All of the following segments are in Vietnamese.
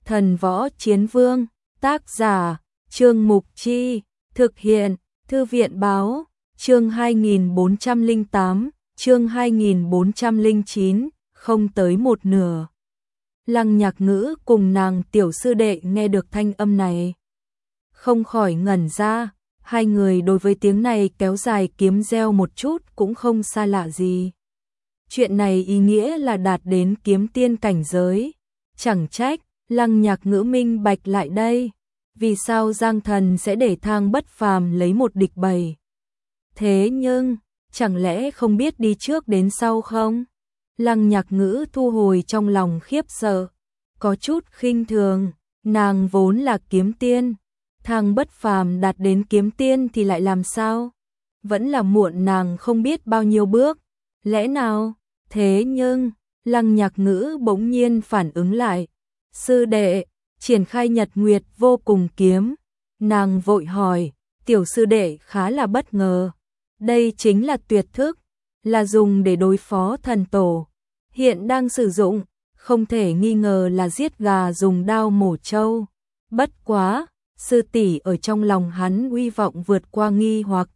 Thần Võ Chiến Vương, tác giả, Trương Mục Chi, thực hiện, Thư viện Báo, chương 2408, chương 2409, không tới một nửa. Lăng Nhạc Ngữ cùng nàng tiểu sư đệ nghe được thanh âm này, không khỏi ngẩn ra, hai người đối với tiếng này kéo dài kiếm reo một chút cũng không xa lạ gì. Chuyện này ý nghĩa là đạt đến kiếm tiên cảnh giới, chẳng trách, Lăng Nhạc Ngữ minh bạch lại đây, vì sao Giang Thần sẽ để Thang Bất Phàm lấy một địch 7. Thế nhưng, chẳng lẽ không biết đi trước đến sau không? Lăng Nhạc Ngữ thu hồi trong lòng khiếp sợ, có chút khinh thường, nàng vốn là kiếm tiên, Thang Bất Phàm đạt đến kiếm tiên thì lại làm sao? Vẫn là muộn nàng không biết bao nhiêu bước, lẽ nào? Thế nhưng, Lăng Nhạc Ngữ bỗng nhiên phản ứng lại, sư đệ, triển khai Nhật Nguyệt Vô Cùng kiếm, nàng vội hỏi, tiểu sư đệ khá là bất ngờ, đây chính là tuyệt thức, là dùng để đối phó thần tổ, hiện đang sử dụng, không thể nghi ngờ là giết gà dùng đao mổ trâu, bất quá, sư tỷ ở trong lòng hắn uy vọng vượt qua nghi hoặc,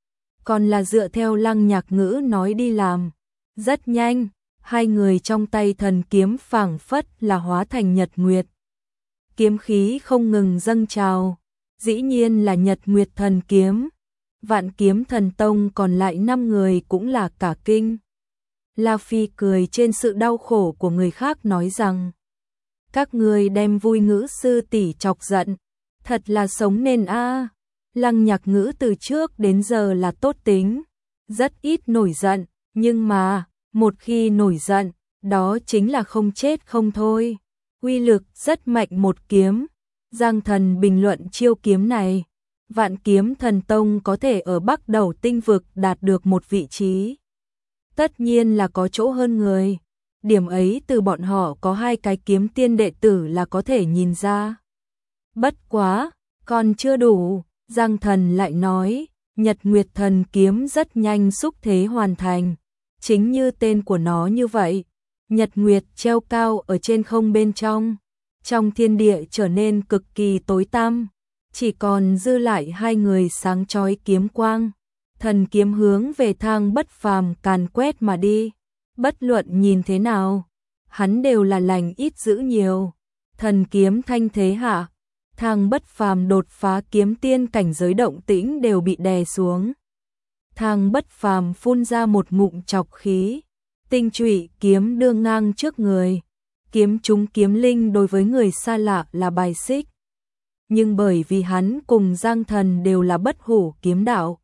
còn là dựa theo Lăng Nhạc Ngữ nói đi làm, rất nhanh, hai người trong tay thần kiếm phảng phất là hóa thành nhật nguyệt. Kiếm khí không ngừng dâng trào, dĩ nhiên là Nhật Nguyệt Thần Kiếm. Vạn Kiếm Thần Tông còn lại 5 người cũng là cả kinh. La Phi cười trên sự đau khổ của người khác nói rằng, các người đem Vui Ngữ sư tỷ chọc giận, thật là sống nên a. Lăng Nhạc Ngữ từ trước đến giờ là tốt tính, rất ít nổi giận, nhưng mà, một khi nổi giận, đó chính là không chết không thôi. Uy lực rất mạnh một kiếm. Giang Thần bình luận chiêu kiếm này, Vạn Kiếm Thần Tông có thể ở Bắc Đầu tinh vực đạt được một vị trí. Tất nhiên là có chỗ hơn người. Điểm ấy từ bọn họ có 2 cái kiếm tiên đệ tử là có thể nhìn ra. Bất quá, còn chưa đủ, Giang Thần lại nói, Nhật Nguyệt Thần Kiếm rất nhanh xúc thế hoàn thành. Chính như tên của nó như vậy, Nhật Nguyệt treo cao ở trên không bên trong thiên địa trở nên cực kỳ tối tăm, chỉ còn dư lại 2 người sáng chói kiếm quang, thần kiếm hướng về Thang Bất Phàm càn quét mà đi, bất luận nhìn thế nào, hắn đều là lành ít dữ nhiều, thần kiếm thanh thế hạ, Thang Bất Phàm đột phá kiếm tiên cảnh giới động tĩnh đều bị đè xuống. Thang Bất Phàm phun ra một ngụm trọc khí, tinh trụy kiếm đưa ngang trước người, kiếm trúng kiếm linh đối với người xa lạ là bài xích. Nhưng bởi vì hắn cùng Giang Thần đều là bất hủ kiếm đạo,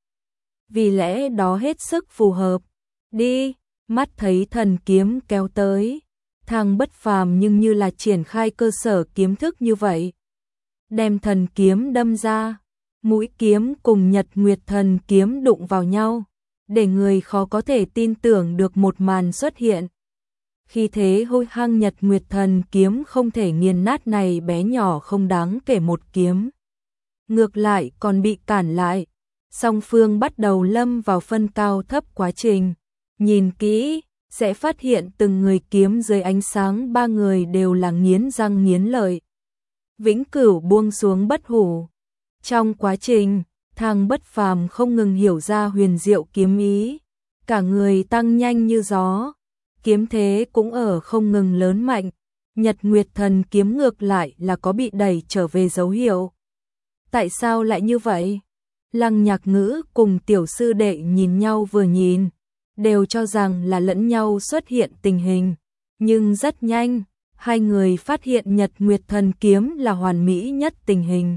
vì lẽ đó hết sức phù hợp. Đi, mắt thấy thần kiếm kéo tới, Thang Bất Phàm nhưng như là triển khai cơ sở kiếm thức như vậy, đem thần kiếm đâm ra. Mũi kiếm cùng Nhật Nguyệt Thần Kiếm đụng vào nhau, để người khó có thể tin tưởng được một màn xuất hiện. Khi thế hôi hăng Nhật Nguyệt Thần Kiếm không thể nghiền nát này bé nhỏ không đáng kể một kiếm. Ngược lại còn bị cản lại, song phương bắt đầu lâm vào phân cao thấp quá trình. Nhìn kỹ, sẽ phát hiện từng người kiếm dưới ánh sáng 3 người đều là nghiến răng nghiến lợi. Vĩnh cửu buông xuống bất hủ. Trong quá trình, Thang Bất Phàm không ngừng hiểu ra huyền diệu kiếm ý, cả người tăng nhanh như gió, kiếm thế cũng ở không ngừng lớn mạnh, Nhật Nguyệt Thần Kiếm ngược lại là có bị đẩy trở về dấu hiệu. Tại sao lại như vậy? Lăng Nhạc Ngữ cùng tiểu sư đệ nhìn nhau vừa nhìn, đều cho rằng là lẫn nhau xuất hiện tình hình, nhưng rất nhanh, hai người phát hiện Nhật Nguyệt Thần Kiếm là hoàn mỹ nhất tình hình.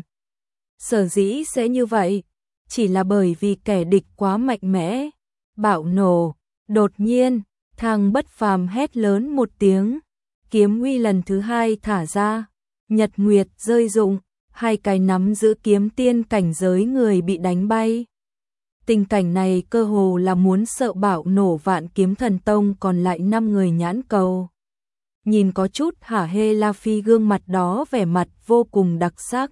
Sở dĩ sẽ như vậy, chỉ là bởi vì kẻ địch quá mạnh mẽ, bạo nổ, đột nhiên, Thang Bất Phàm hét lớn một tiếng, kiếm uy lần thứ 2 thả ra, Nhật Nguyệt rơi rụng, 2 cái nắm giữ kiếm tiên cảnh giới người bị đánh bay. Tình cảnh này cơ hồ là muốn sợ bạo nổ Vạn Kiếm Thần Tông còn lại 5 người nhãn cầu. Nhìn có chút hả hê La Phi gương mặt đó vẻ mặt vô cùng đặc sắc.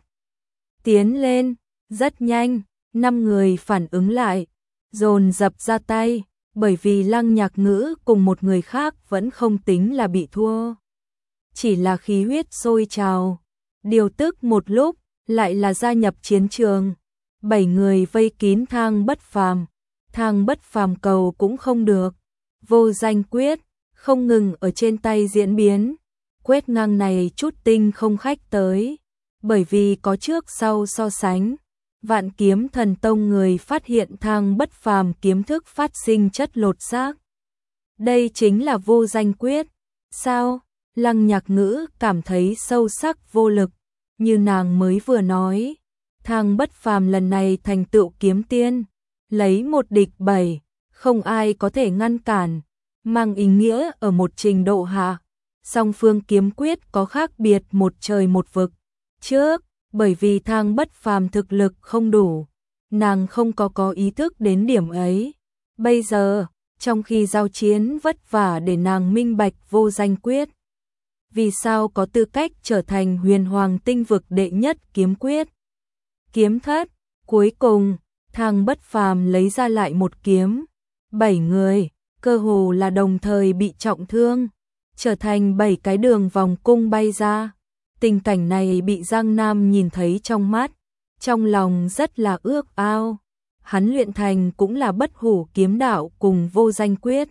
Tiến lên, rất nhanh, 5 người phản ứng lại, dồn dập ra tay, bởi vì Lăng Nhạc Ngữ cùng một người khác vẫn không tính là bị thua. Chỉ là khí huyết sôi trào, Điều tức một lúc, lại là gia nhập chiến trường. 7 người vây kín Thang Bất Phàm. Thang Bất Phàm cầu cũng không được. Vô danh quyết không ngừng ở trên tay diễn biến. Quét ngang này chút tinh không khách tới. Bởi vì có trước sau so sánh. Vạn Kiếm Thần Tông người phát hiện Thang Bất Phàm kiếm thức phát sinh chất lột xác. Đây chính là vô danh quyết. Sao? Lăng Nhạc Ngữ cảm thấy sâu sắc vô lực. Như nàng mới vừa nói, Thang Bất Phàm lần này thành tựu kiếm tiên, lấy một địch 7, không ai có thể ngăn cản, mang ý nghĩa ở một trình độ hạ. Song phương kiếm quyết có khác biệt một trời một vực. Trước, bởi vì Thang Bất Phàm thực lực không đủ, nàng không có ý thức đến điểm ấy. Bây giờ, trong khi giao chiến vất vả để nàng minh bạch vô danh quyết. Vì sao có tư cách trở thành huyền hoàng tinh vực đệ nhất kiếm quyết. Kiếm thất, cuối cùng, Thang Bất Phàm lấy ra lại một kiếm. 7 người, cơ hồ là đồng thời bị trọng thương, trở thành 7 cái đường vòng cung bay ra. Tình cảnh này bị Giang Nam nhìn thấy trong mắt, trong lòng rất là ước ao. Hắn luyện thành cũng là bất hủ kiếm đạo cùng vô danh quyết.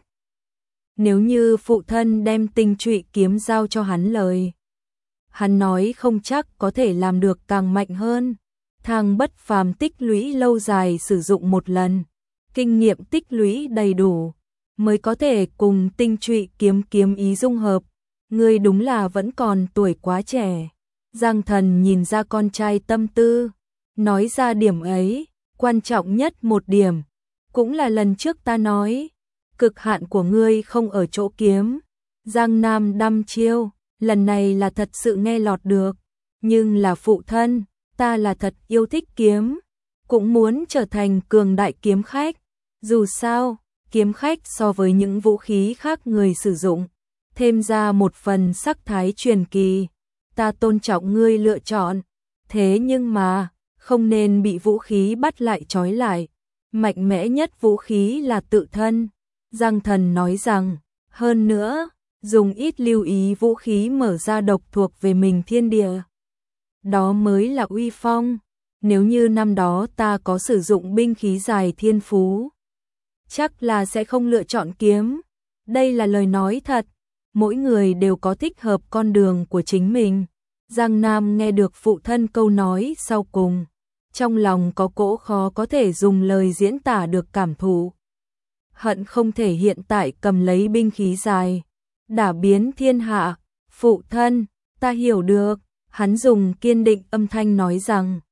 Nếu như phụ thân đem tinh trụy kiếm giao cho hắn lời, hắn nói không chắc có thể làm được càng mạnh hơn. Thang Bất Phàm tích lũy lâu dài sử dụng một lần, kinh nghiệm tích lũy đầy đủ, mới có thể cùng tinh trụy kiếm ý dung hợp. Ngươi đúng là vẫn còn tuổi quá trẻ. Giang Thần nhìn ra con trai tâm tư, nói ra điểm ấy, quan trọng nhất một điểm, cũng là lần trước ta nói, cực hạn của ngươi không ở chỗ kiếm. Giang Nam đăm chiêu, lần này là thật sự nghe lọt được, nhưng là phụ thân, ta là thật yêu thích kiếm, cũng muốn trở thành cường đại kiếm khách. Dù sao, kiếm khách so với những vũ khí khác người sử dụng, thêm ra một phần sắc thái truyền kỳ. Ta tôn trọng ngươi lựa chọn, thế nhưng mà, không nên bị vũ khí bắt lại trói lại. Mạnh mẽ nhất vũ khí là tự thân. Giang Thần nói rằng, hơn nữa, dùng ít lưu ý vũ khí mở ra độc thuộc về mình thiên địa. Đó mới là uy phong. Nếu như năm đó ta có sử dụng binh khí dài thiên phú, chắc là sẽ không lựa chọn kiếm. Đây là lời nói thật. Mỗi người đều có thích hợp con đường của chính mình. Giang Nam nghe được phụ thân câu nói sau cùng, trong lòng có cỗ khó có thể dùng lời diễn tả được cảm thụ. Hận không thể hiện tại cầm lấy binh khí dài, đả biến thiên hạ. Phụ thân, ta hiểu được. Hắn dùng kiên định âm thanh nói rằng,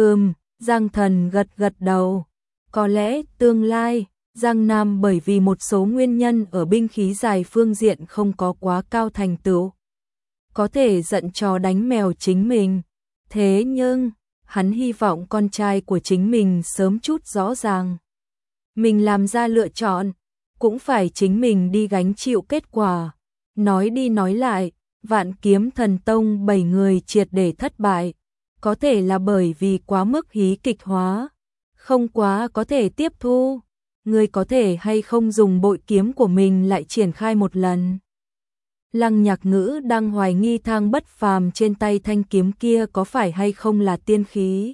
Giang Thần gật gật đầu. Có lẽ tương lai, Giang Nam bởi vì một số nguyên nhân ở binh khí dài phương diện không có quá cao thành tựu, có thể giận chó đánh mèo chính mình. Thế nhưng, hắn hy vọng con trai của chính mình sớm chút rõ ràng. Mình làm ra lựa chọn, cũng phải chính mình đi gánh chịu kết quả. Nói đi nói lại, Vạn Kiếm Thần Tông 7 người triệt để thất bại, có thể là bởi vì quá mức hí kịch hóa, không quá có thể tiếp thu. Người có thể hay không dùng bội kiếm của mình lại triển khai một lần. Lăng Nhạc Ngữ đang hoài nghi Thang Bất Phàm trên tay thanh kiếm kia có phải hay không là tiên khí.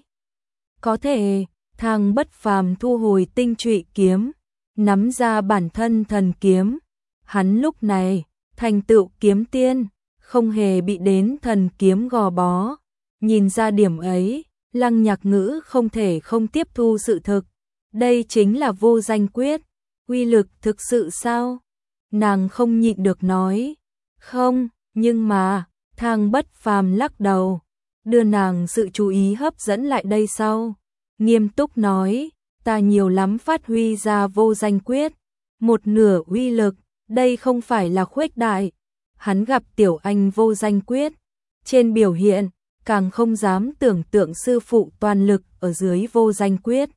Có thể, Thang Bất Phàm thu hồi tinh trụy kiếm, nắm ra bản thân thần kiếm. Hắn lúc này, thành tựu kiếm tiên, không hề bị đến thần kiếm gò bó. Nhìn ra điểm ấy, Lăng Nhạc Ngữ không thể không tiếp thu sự thực. Đây chính là vô danh quyết. Uy lực thực sự sao? Nàng không nhịn được nói. Không, nhưng mà, Thang Bất Phàm lắc đầu, đưa nàng sự chú ý hấp dẫn lại đây sau. Nghiêm túc nói, ta nhiều lắm phát huy ra vô danh quyết. Một nửa uy lực, đây không phải là khuếch đại. Hắn gặp Tiểu Anh vô danh quyết. Trên biểu hiện, càng không dám tưởng tượng sư phụ toàn lực ở dưới vô danh quyết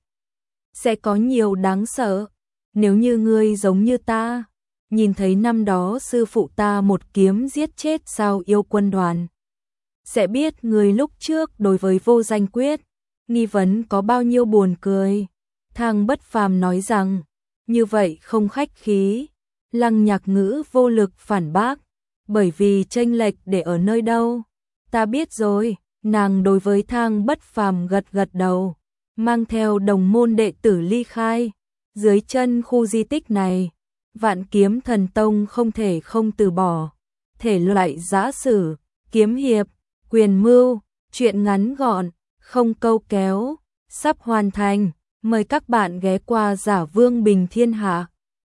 sẽ có nhiều đáng sợ. Nếu như ngươi giống như ta, nhìn thấy năm đó sư phụ ta một kiếm giết chết sao yêu quân đoàn, sẽ biết người lúc trước đối với vô danh quyết, nghi vấn có bao nhiêu buồn cười. Thang Bất Phàm nói rằng, như vậy không khách khí. Lăng Nhạc Ngữ vô lực phản bác, bởi vì chênh lệch để ở nơi đâu. Ta biết rồi, Nàng đối với Thang Bất Phàm gật gật đầu, mang theo đồng môn đệ tử ly khai. Dưới chân khu di tích này, Vạn Kiếm Thần Tông không thể không từ bỏ. Thể loại giã sử, kiếm hiệp, quyền mưu, truyện ngắn gọn, không câu kéo, sắp hoàn thành. Mời các bạn ghé qua Giả Vương Bình Thiên Hạ.